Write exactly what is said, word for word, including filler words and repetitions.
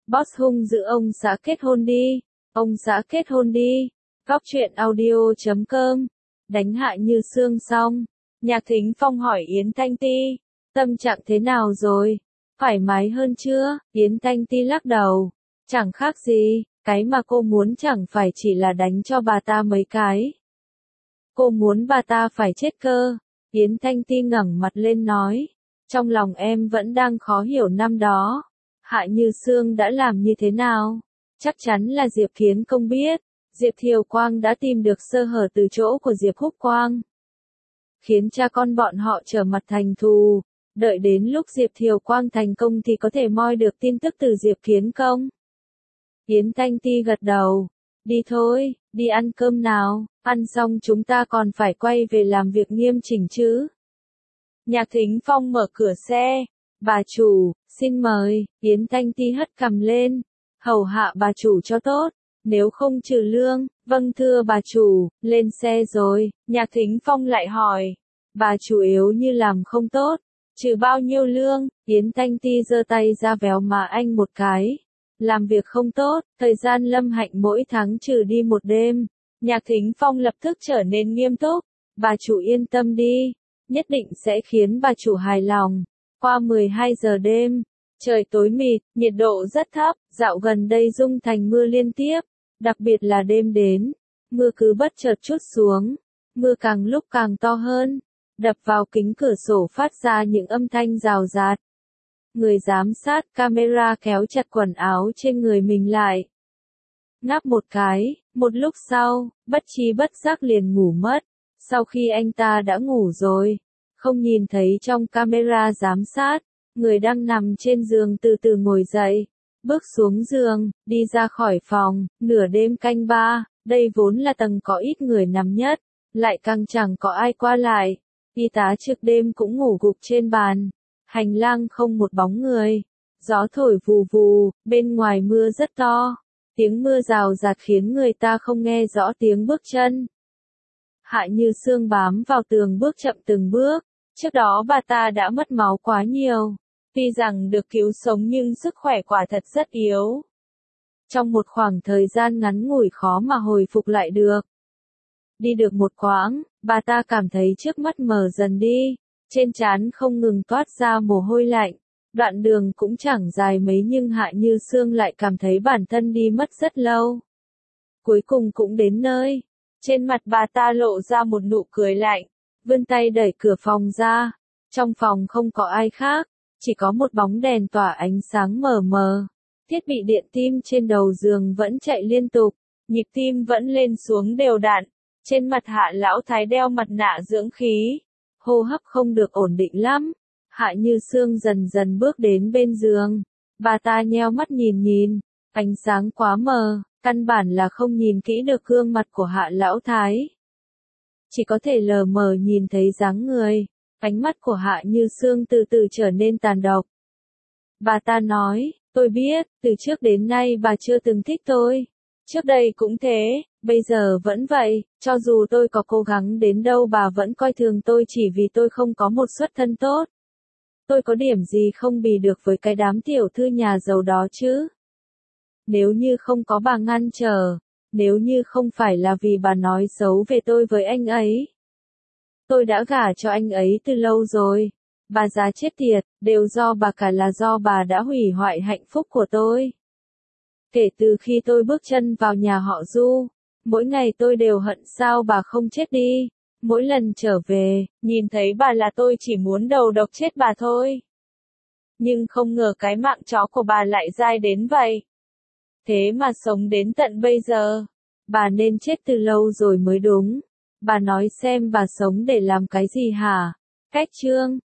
Boss hung dữ ông xã kết hôn đi. Ông xã kết hôn đi. Góc truyện audio chấm com. Đánh Hạ Như Sương xong. Nhạc Thính Phong hỏi Yến Thanh Ti. Tâm trạng thế nào rồi? Thoải mái hơn chưa? Yến Thanh Ti lắc đầu. Chẳng khác gì, cái mà cô muốn chẳng phải chỉ là đánh cho bà ta mấy cái. Cô muốn bà ta phải chết cơ. Yến Thanh Ti ngẩng mặt lên nói. Trong lòng em vẫn đang khó hiểu năm đó. Hạ Như Sương đã làm như thế nào? Chắc chắn là Diệp Kiến Công biết. Diệp Thiều Quang đã tìm được sơ hở từ chỗ của Diệp Húc Quang. Khiến cha con bọn họ trở mặt thành thù. Đợi đến lúc Diệp Thiều Quang thành công thì có thể moi được tin tức từ Diệp Kiến Công. Yến Thanh Ti gật đầu. Đi thôi, đi ăn cơm nào, ăn xong chúng ta còn phải quay về làm việc nghiêm chỉnh chứ. Nhạc Thính Phong mở cửa xe. Bà chủ, xin mời. Yến Thanh Ti hất cằm lên. Hầu hạ bà chủ cho tốt, nếu không trừ lương. Vâng thưa bà chủ. Lên xe rồi, Nhạc Thính Phong lại hỏi. Bà chủ yếu như làm không tốt. Trừ bao nhiêu lương? Yến Thanh Ti giơ tay ra véo má anh một cái. Làm việc không tốt, thời gian Lâm Hạnh mỗi tháng trừ đi một đêm. Nhạc Thính Phong lập tức trở nên nghiêm túc. Bà chủ yên tâm đi, nhất định sẽ khiến bà chủ hài lòng. Qua mười hai giờ đêm, trời tối mịt, nhiệt độ rất thấp, dạo gần đây Dung Thành mưa liên tiếp, đặc biệt là đêm đến, mưa cứ bất chợt trút xuống, mưa càng lúc càng to hơn, đập vào kính cửa sổ phát ra những âm thanh rào rạt. Người giám sát camera kéo chặt quần áo trên người mình lại. Ngáp một cái, một lúc sau, bất tri bất giác liền ngủ mất. Sau khi anh ta đã ngủ rồi, không nhìn thấy trong camera giám sát, người đang nằm trên giường từ từ ngồi dậy, bước xuống giường, đi ra khỏi phòng, nửa đêm canh ba, đây vốn là tầng có ít người nằm nhất, lại càng chẳng có ai qua lại. Y tá trực đêm cũng ngủ gục trên bàn. Hành lang không một bóng người. Gió thổi vù vù, bên ngoài mưa rất to. Tiếng mưa rào rạt khiến người ta không nghe rõ tiếng bước chân. Hạ Như Sương bám vào tường bước chậm từng bước. Trước đó bà ta đã mất máu quá nhiều. Tuy rằng được cứu sống nhưng sức khỏe quả thật rất yếu. Trong một khoảng thời gian ngắn ngủi khó mà hồi phục lại được. Đi được một quãng, bà ta cảm thấy trước mắt mờ dần đi. Trên trán không ngừng toát ra mồ hôi lạnh. Đoạn đường cũng chẳng dài mấy nhưng Hạ Như Sương lại cảm thấy bản thân đi mất rất lâu. Cuối cùng cũng đến nơi. Trên mặt bà ta lộ ra một nụ cười lạnh. Vươn tay đẩy cửa phòng ra. Trong phòng không có ai khác. Chỉ có một bóng đèn tỏa ánh sáng mờ mờ. Thiết bị điện tim trên đầu giường vẫn chạy liên tục. Nhịp tim vẫn lên xuống đều đặn. Trên mặt Hạ lão thái đeo mặt nạ dưỡng khí. Hô hấp không được ổn định lắm. Hạ Như Sương dần dần bước đến bên giường. Bà ta nheo mắt nhìn nhìn. Ánh sáng quá mờ, căn bản là không nhìn kỹ được gương mặt của Hạ lão thái. Chỉ có thể lờ mờ nhìn thấy dáng người. Ánh mắt của Hạ Như Sương từ từ trở nên tàn độc. Bà ta nói, tôi biết, từ trước đến nay bà chưa từng thích tôi. Trước đây cũng thế, bây giờ vẫn vậy, cho dù tôi có cố gắng đến đâu bà vẫn coi thường tôi chỉ vì tôi không có một xuất thân tốt. Tôi có điểm gì không bì được với cái đám tiểu thư nhà giàu đó chứ? Nếu như không có bà ngăn trở, nếu như không phải là vì bà nói xấu về tôi với anh ấy. Tôi đã gả cho anh ấy từ lâu rồi. Bà già chết tiệt, đều do bà cả là do bà đã hủy hoại hạnh phúc của tôi. Kể từ khi tôi bước chân vào nhà họ Du, mỗi ngày tôi đều hận sao bà không chết đi. Mỗi lần trở về, nhìn thấy bà là tôi chỉ muốn đầu độc chết bà thôi. Nhưng không ngờ cái mạng chó của bà lại dai đến vậy. Thế mà sống đến tận bây giờ, bà nên chết từ lâu rồi mới đúng. Bà nói xem bà sống để làm cái gì hả? Cách chương.